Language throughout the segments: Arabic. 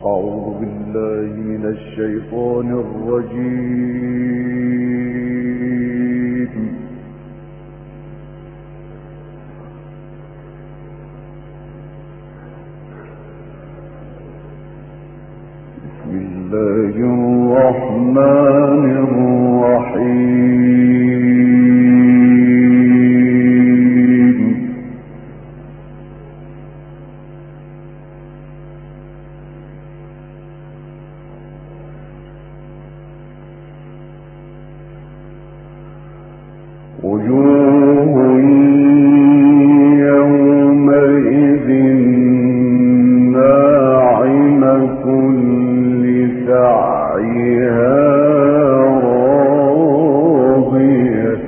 أعوذ بالله من الشيطان الرجيم. بسم الله الرحمن الرحيم. وجوه يومئذ ناعمة لسعيها راضية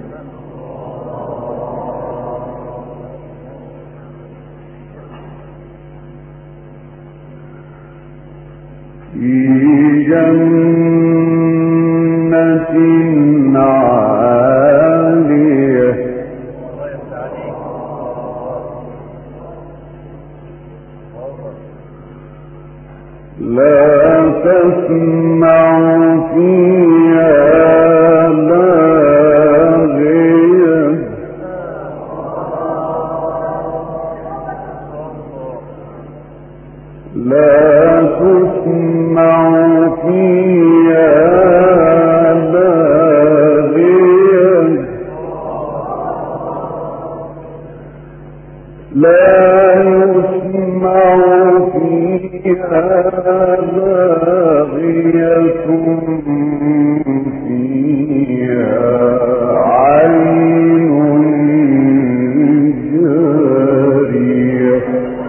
في جنة عالية لا تسمع فيها لاغية لا تسمع فيها لاغية لا يسمع فيها لاغية فيها عين جارية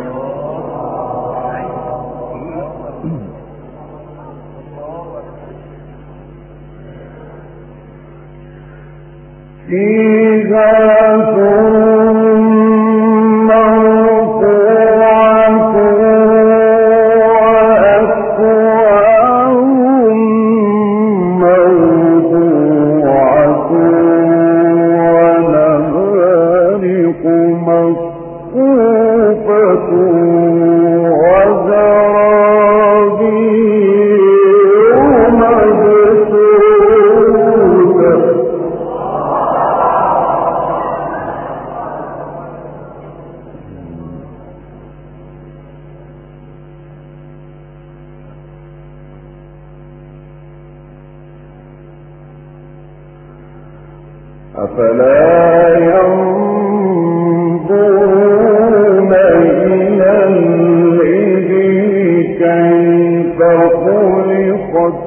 فيها أفلا ينظرون إلى الإبل كيف خلقت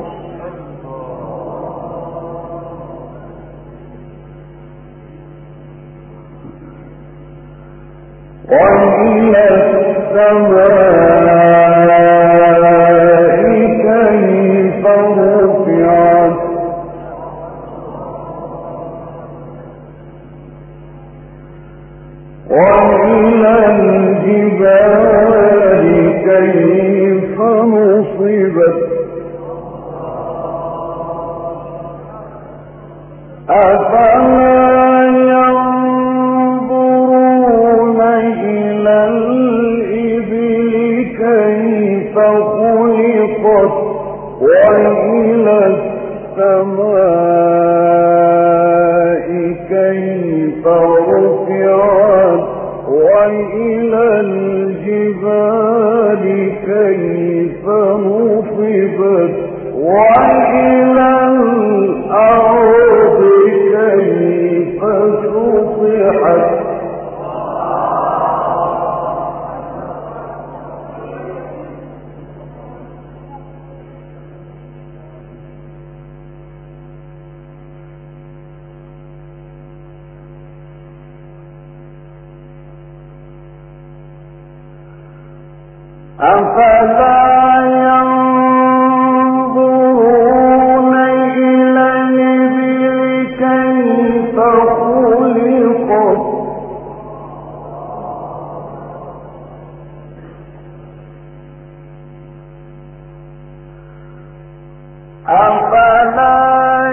وإلى السماء كيف رفعت وإلى الجبال كيف نصبت أفلا ينظرون إلى الإبل كيف خلقت وإلى السماء كيف رفعت وإلى الجبال كيف نصبت وإلى الأرض كيف سطحت أفلا ينظرون إلى الإبل كيف خلقت أفلا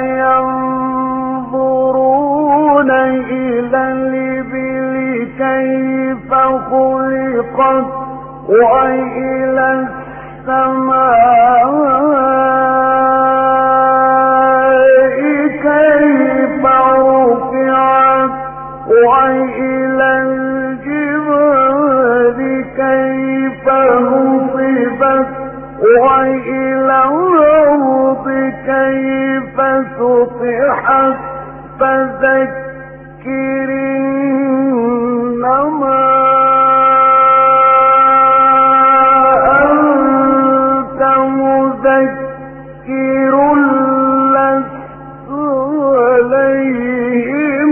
ينظرون إلى الإبل كيف خلقت وإلى السماء وإلى الأرض كيف سطحت فذكر إنما أنت مذكر لست عليهم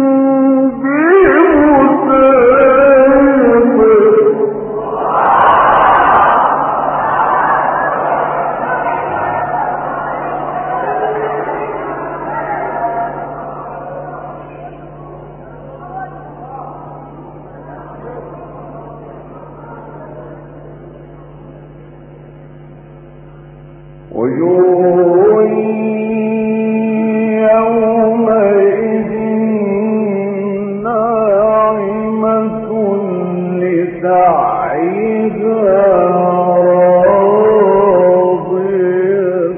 وجوه يومئذ ناعمة لسعيها راضية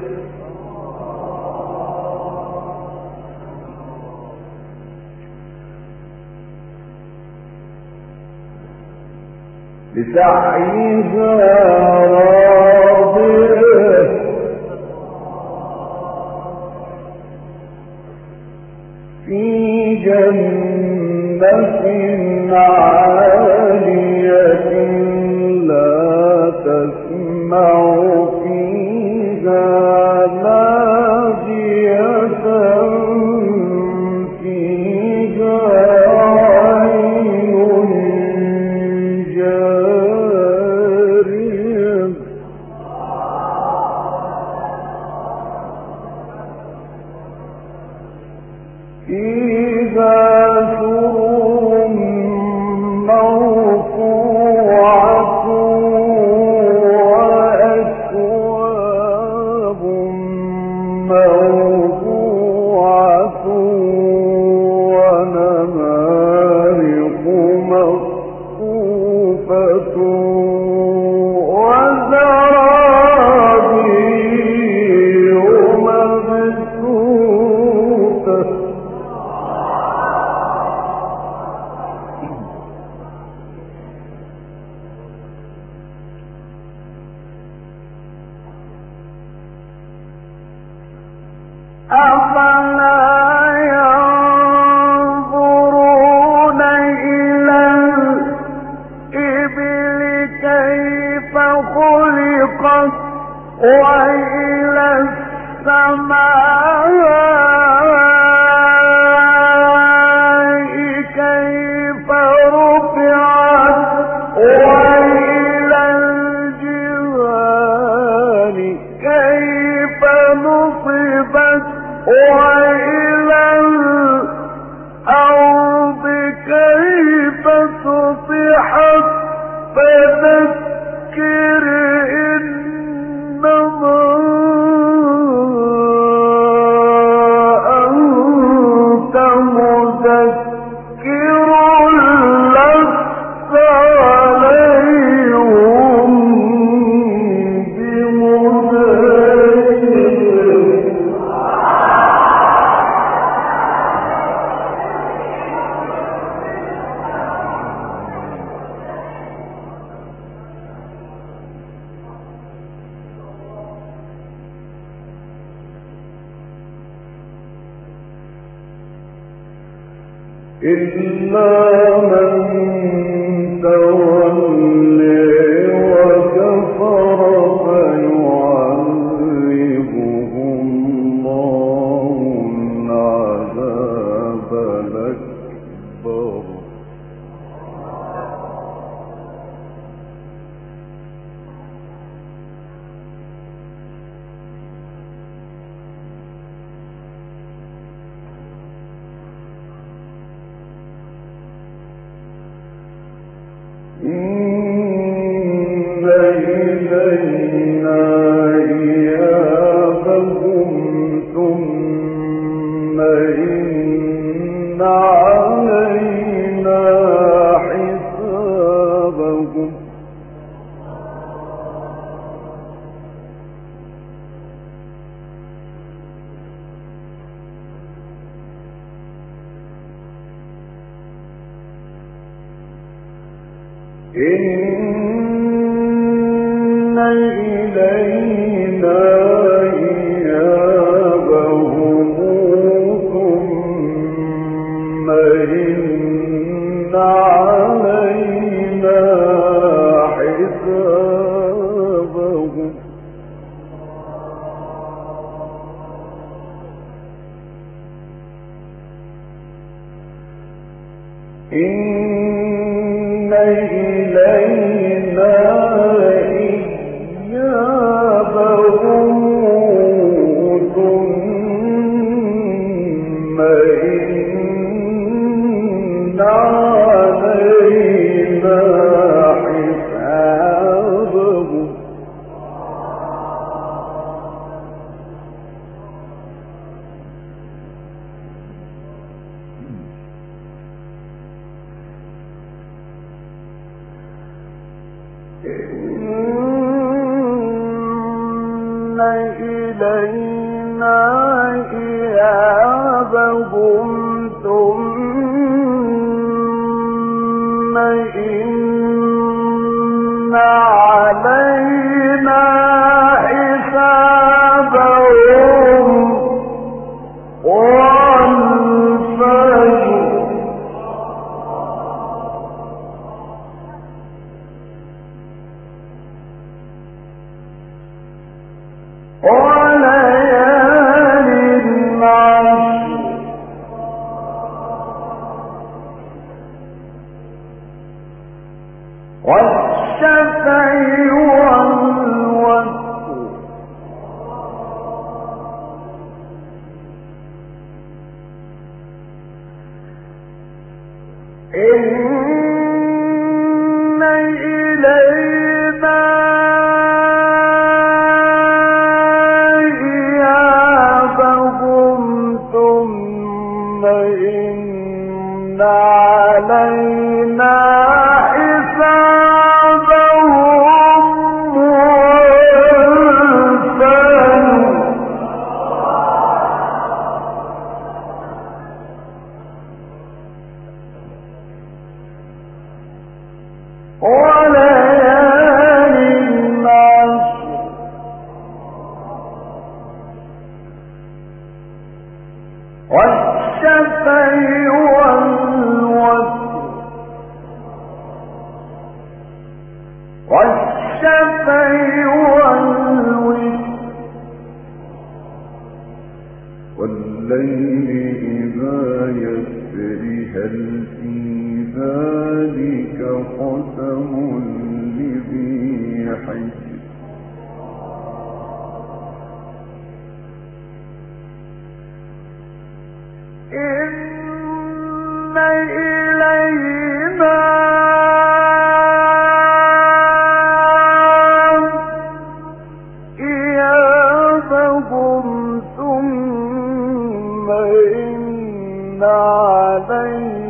في جنة عالية لا تسمع فيها لاغية فيها عين جارية فيها سرر مرفوعة وأكواب موضوعة ونمارق مصفوفة وزرابي مبثوثة أفلا ينظرون إلى الإبل كيف خلقت وإلى السماء كيف رفعت وإلى الجبال كيف نصبت وإلى الأرض كيف سطحت فذكر إنما أنت مذكر لست عليهم بمسيطر إلا من تولي وكفر فيعذبه الله العذاب الأكبر إن إلينا إيابهم ثم إن علينا حسابهم إن إلينا حسابهم إن إلينا إيابهم ثم إن علينا حسابهم إلينا إيابهم ثم إن علينا حسابهم والفجر والشفع والوتر إن إلينا إيابهم ثم إن علينا والشفع والوتر والليل إذا يسري هل في ذلك قسم لذي حجر إن إلينا إيابهم ثم إن علينا